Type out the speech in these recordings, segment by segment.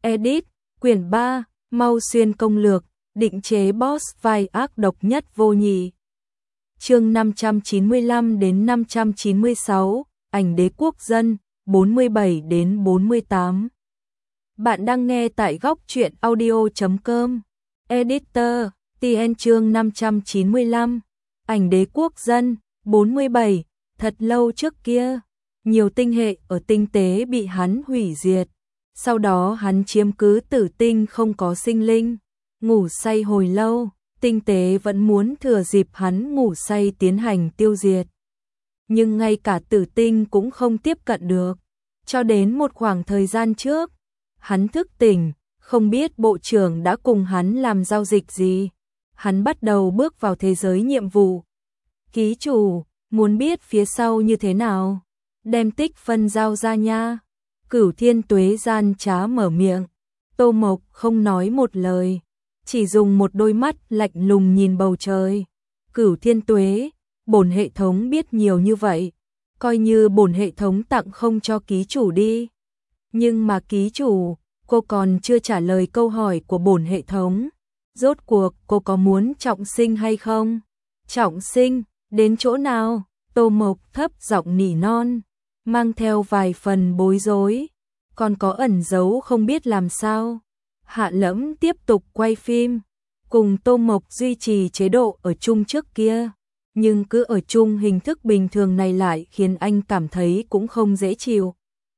Edit, quyển 3, Mau Xuyên công lược, định chế boss vai ác độc nhất vô nhị. Chương 595 đến 596, ảnh đế quốc dân, 47 đến 48. Bạn đang nghe tại góc truyện audio.com. Editor, TN chương 595, ảnh đế quốc dân, 47, thật lâu trước kia, nhiều tinh hệ ở tinh tế bị hắn hủy diệt. Sau đó hắn chiếm cứ tử tinh không có sinh linh, ngủ say hồi lâu, tinh tế vẫn muốn thừa dịp hắn ngủ say tiến hành tiêu diệt. Nhưng ngay cả tử tinh cũng không tiếp cận được. Cho đến một khoảng thời gian trước, hắn thức tỉnh, không biết bộ trưởng đã cùng hắn làm giao dịch gì. Hắn bắt đầu bước vào thế giới nhiệm vụ. Ký chủ, muốn biết phía sau như thế nào? Đem tích phân giao ra nha. Cửu Thiên Tuế gian trá mở miệng. Tô Mộc không nói một lời, chỉ dùng một đôi mắt lạnh lùng nhìn bầu trời. Cửu Thiên Tuế, bổn hệ thống biết nhiều như vậy, coi như bổn hệ thống tặng không cho ký chủ đi. Nhưng mà ký chủ, cô còn chưa trả lời câu hỏi của bổn hệ thống. Rốt cuộc cô có muốn trọng sinh hay không? Trọng sinh, đến chỗ nào? Tô Mộc thấp giọng nỉ non, mang theo vài phần bối rối, còn có ẩn giấu không biết làm sao. Hạ Lẫm tiếp tục quay phim, cùng Tô Mộc duy trì chế độ ở chung trước kia, nhưng cứ ở chung hình thức bình thường này lại khiến anh cảm thấy cũng không dễ chịu.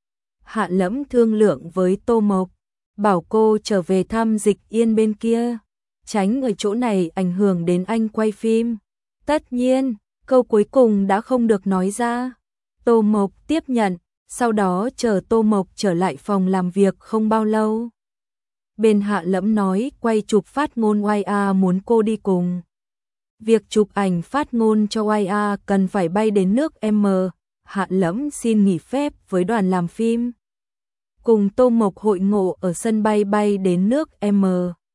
Hạ Lẫm thương lượng với Tô Mộc, bảo cô trở về thăm Dịch Yên bên kia, tránh ở chỗ này ảnh hưởng đến anh quay phim. Tất nhiên, câu cuối cùng đã không được nói ra. Tô Mộc tiếp nhận, sau đó chờ Tô Mộc trở lại phòng làm việc không bao lâu. Bên Hạ Lẫm nói quay chụp phát ngôn YA muốn cô đi cùng. Việc chụp ảnh phát ngôn cho YA cần phải bay đến nước M. Hạ Lẫm xin nghỉ phép với đoàn làm phim, cùng Tô Mộc hội ngộ ở sân bay đến nước M.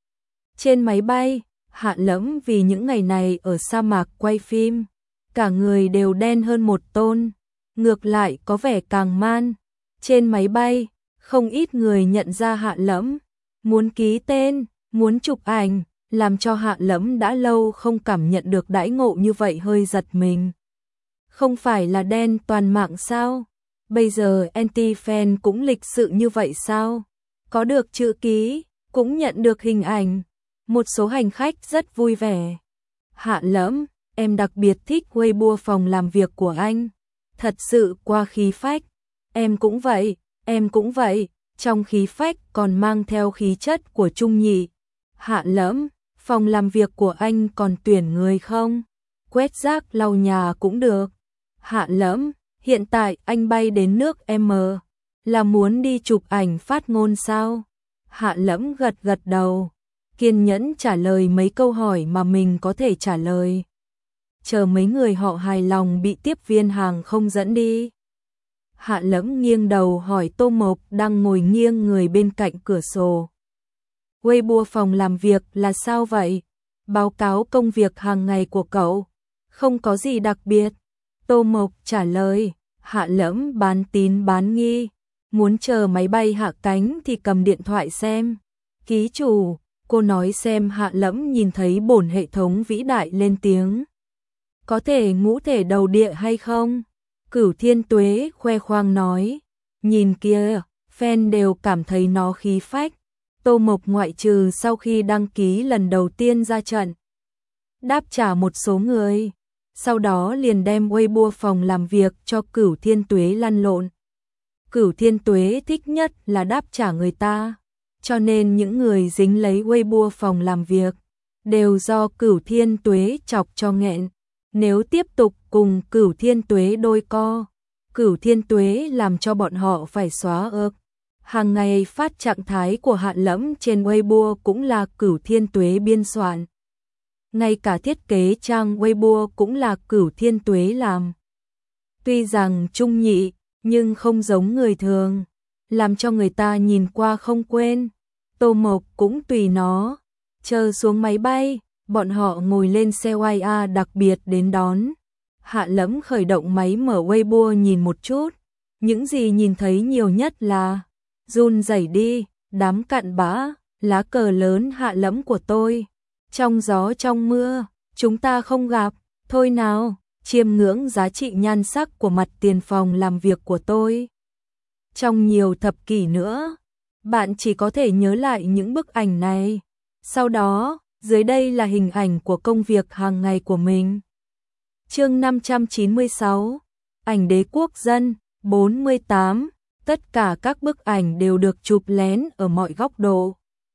Trên máy bay, Hạ Lẫm vì những ngày này ở sa mạc quay phim, cả người đều đen hơn một tôn, ngược lại có vẻ càng man. Trên máy bay, không ít người nhận ra Hạ Lẫm, muốn ký tên, muốn chụp ảnh, làm cho Hạ Lẫm đã lâu không cảm nhận được đãi ngộ như vậy hơi giật mình. Không phải là đen toàn mạng sao? Bây giờ anti-fan cũng lịch sự như vậy sao? Có được chữ ký, cũng nhận được hình ảnh. Một số hành khách rất vui vẻ. Hạ Lẫm, em đặc biệt thích Weibo phòng làm việc của anh. Thật sự qua khí phách. Em cũng vậy, trong khí phách còn mang theo khí chất của Trung Nhị. Hạ Lẫm, phòng làm việc của anh còn tuyển người không? Quét rác lau nhà cũng được. Hạ Lẫm, hiện tại anh bay đến nước M, là muốn đi chụp ảnh phát ngôn sao? Hạ Lẫm gật đầu, kiên nhẫn trả lời mấy câu hỏi mà mình có thể trả lời. Chờ mấy người họ hài lòng bị tiếp viên hàng không dẫn đi. Hạ Lẫm nghiêng đầu hỏi Tô Mộc đang ngồi nghiêng người bên cạnh cửa sổ. Weibo phòng làm việc là sao vậy? Báo cáo công việc hàng ngày của cậu. Không có gì đặc biệt. Tô Mộc trả lời. Hạ Lẫm bán tín bán nghi, muốn chờ máy bay hạ cánh thì cầm điện thoại xem. Ký chủ, cô nói xem. Hạ Lẫm nhìn thấy bổn hệ thống vĩ đại lên tiếng. Có thể ngũ thể đầu địa hay không? Cửu Thiên Tuế khoe khoang nói. Nhìn kia, fan đều cảm thấy nó khí phách. Tô Mộc ngoại trừ sau khi đăng ký lần đầu tiên ra trận, đáp trả một số người, sau đó liền đem Weibo phòng làm việc cho Cửu Thiên Tuế lăn lộn. Cửu Thiên Tuế thích nhất là đáp trả người ta, cho nên những người dính lấy Weibo phòng làm việc đều do Cửu Thiên Tuế chọc cho nghẹn. Nếu tiếp tục cùng Cửu Thiên Tuế đôi co, Cửu Thiên Tuế làm cho bọn họ phải xóa ước. Hàng ngày phát trạng thái của Hạ Lẫm trên Weibo cũng là Cửu Thiên Tuế biên soạn. Ngay cả thiết kế trang Weibo cũng là Cửu Thiên Tuế làm. Tuy rằng Trung Nhị, nhưng không giống người thường, làm cho người ta nhìn qua không quên. Tô Mộc cũng tùy nó. Chờ xuống máy bay, bọn họ ngồi lên xe YA đặc biệt đến đón. Hạ Lẫm khởi động máy mở Weibo nhìn một chút. Những gì nhìn thấy nhiều nhất là run rẩy đi, đám cặn bã, lá cờ lớn Hạ Lẫm của tôi. Trong gió trong mưa, chúng ta không gặp, thôi nào, chiêm ngưỡng giá trị nhan sắc của mặt tiền phòng làm việc của tôi. Trong nhiều thập kỷ nữa, bạn chỉ có thể nhớ lại những bức ảnh này. Sau đó, dưới đây là hình ảnh của công việc hàng ngày của mình. Chương 596, ảnh đế quốc dân, 48, tất cả các bức ảnh đều được chụp lén ở mọi góc độ.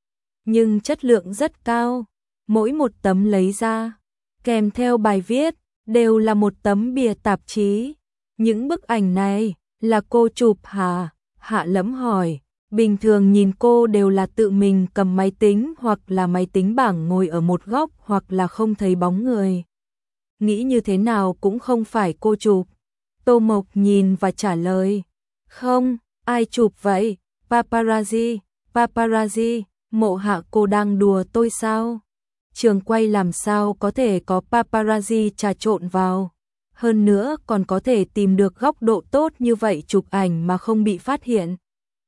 Nhưng chất lượng rất cao, mỗi một tấm lấy ra, kèm theo bài viết, đều là một tấm bìa tạp chí. Những bức ảnh này, là cô chụp hả? Hạ Lẫm hỏi. Bình thường nhìn cô đều là tự mình cầm máy tính hoặc là máy tính bảng ngồi ở một góc hoặc là không thấy bóng người. Nghĩ như thế nào cũng không phải cô chụp. Tô Mộc nhìn và trả lời. Không, ai chụp vậy? Paparazzi, paparazzi, Mộ Hạ cô đang đùa tôi sao? Trường quay làm sao có thể có paparazzi trà trộn vào? Hơn nữa còn có thể tìm được góc độ tốt như vậy chụp ảnh mà không bị phát hiện.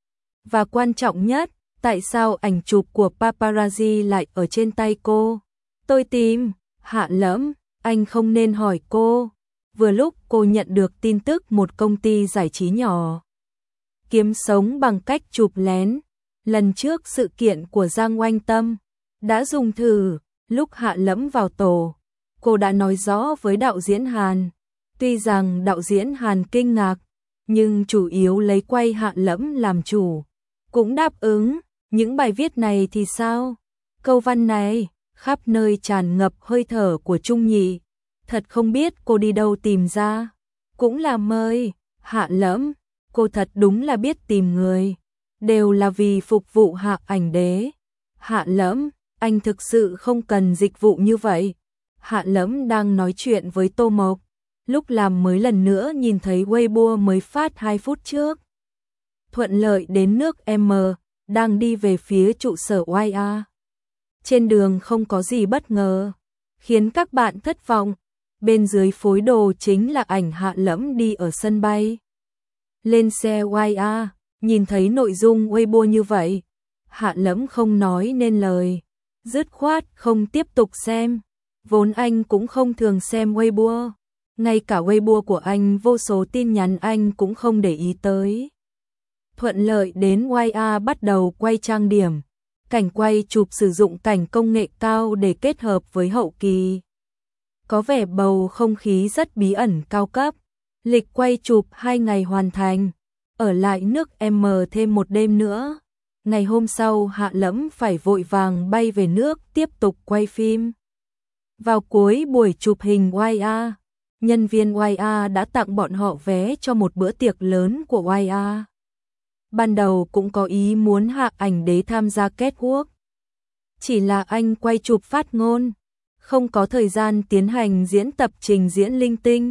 Và quan trọng nhất, tại sao ảnh chụp của paparazzi lại ở trên tay cô? Tôi tìm, Hạ Lẫm, anh không nên hỏi cô. Vừa lúc cô nhận được tin tức một công ty giải trí nhỏ kiếm sống bằng cách chụp lén. Lần trước sự kiện của Giang Oanh Tâm đã dùng thử, lúc Hạ Lẫm vào tổ, cô đã nói rõ với đạo diễn Hàn. Tuy rằng đạo diễn Hàn kinh ngạc, nhưng chủ yếu lấy quay Hạ Lẫm làm chủ. Cũng đáp ứng, những bài viết này thì sao? Câu văn này, khắp nơi tràn ngập hơi thở của Trung Nhị. Thật không biết cô đi đâu tìm ra. Cũng là mời, Hạ Lẫm, cô thật đúng là biết tìm người. Đều là vì phục vụ Hạ ảnh đế. Hạ Lẫm, anh thực sự không cần dịch vụ như vậy. Hạ Lẫm đang nói chuyện với Tô Mộc. Lúc làm mới lần nữa nhìn thấy Weibo mới phát 2 phút trước. Thuận lợi đến nước M, đang đi về phía trụ sở YA. Trên đường không có gì bất ngờ, khiến các bạn thất vọng. Bên dưới phối đồ chính là ảnh Hạ Lẫm đi ở sân bay. Lên xe YA, nhìn thấy nội dung Weibo như vậy, Hạ Lẫm không nói nên lời, dứt khoát không tiếp tục xem. Vốn anh cũng không thường xem Weibo, ngay cả Weibo của anh vô số tin nhắn anh cũng không để ý tới. Thuận lợi đến YA bắt đầu quay trang điểm. Cảnh quay chụp sử dụng cảnh công nghệ cao để kết hợp với hậu kỳ. Có vẻ bầu không khí rất bí ẩn cao cấp. Lịch quay chụp 2 ngày hoàn thành. Ở lại nước M thêm 1 đêm nữa. Ngày hôm sau Hạ Lẫm phải vội vàng bay về nước tiếp tục quay phim. Vào cuối buổi chụp hình YA, nhân viên YA đã tặng bọn họ vé cho một bữa tiệc lớn của YA. Ban đầu cũng có ý muốn Hạ ảnh đế tham gia catwalk. Chỉ là anh quay chụp phát ngôn, không có thời gian tiến hành diễn tập trình diễn linh tinh.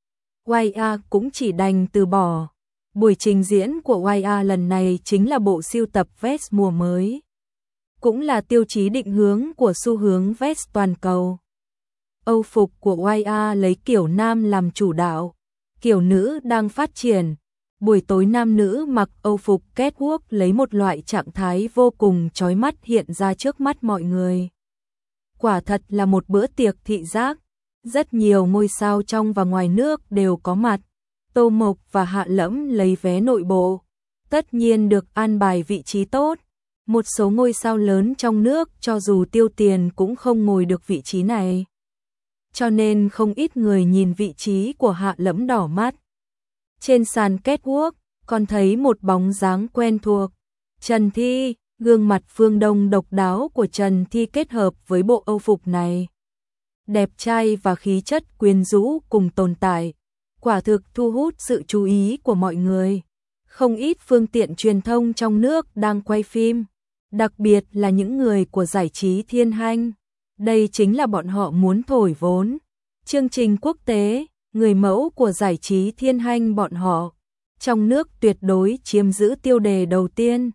YA cũng chỉ đành từ bỏ. Buổi trình diễn của YA lần này chính là bộ sưu tập vest mùa mới. Cũng là tiêu chí định hướng của xu hướng vest toàn cầu. Âu phục của YA lấy kiểu nam làm chủ đạo, kiểu nữ đang phát triển. Buổi tối nam nữ mặc Âu phục catwalk lấy một loại trạng thái vô cùng chói mắt hiện ra trước mắt mọi người. Quả thật là một bữa tiệc thị giác, rất nhiều ngôi sao trong và ngoài nước đều có mặt. Tô Mộc và Hạ Lẫm lấy vé nội bộ, tất nhiên được an bài vị trí tốt. Một số ngôi sao lớn trong nước cho dù tiêu tiền cũng không ngồi được vị trí này. Cho nên không ít người nhìn vị trí của Hạ Lẫm đỏ mắt. Trên sàn catwalk, còn thấy một bóng dáng quen thuộc. Trần Thi, gương mặt phương Đông độc đáo của Trần Thi kết hợp với bộ Âu phục này. Đẹp trai và khí chất quyến rũ cùng tồn tại. Quả thực thu hút sự chú ý của mọi người. Không ít phương tiện truyền thông trong nước đang quay phim. Đặc biệt là những người của giải trí Thiên Hanh. Đây chính là bọn họ muốn thổi vốn. Chương trình quốc tế, người mẫu của giải trí Thiên Hanh bọn họ. Trong nước tuyệt đối chiếm giữ tiêu đề đầu tiên.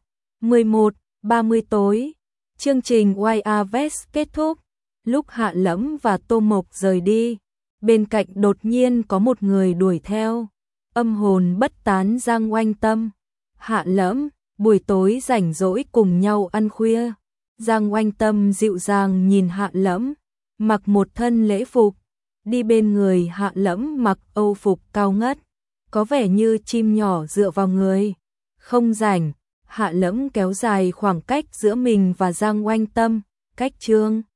11:30 tối. Chương trình YA Vest kết thúc. Lúc Hạ Lẫm và Tô Mộc rời đi, bên cạnh đột nhiên có một người đuổi theo. Âm hồn bất tán Giang Oanh Tâm. Hạ Lẫm, buổi tối rảnh rỗi cùng nhau ăn khuya. Giang Oanh Tâm dịu dàng nhìn Hạ Lẫm, mặc một thân lễ phục, đi bên người Hạ Lẫm mặc âu phục cao ngất, có vẻ như chim nhỏ dựa vào người. Không rảnh, Hạ Lẫm kéo dài khoảng cách giữa mình và Giang Oanh Tâm, cách Trương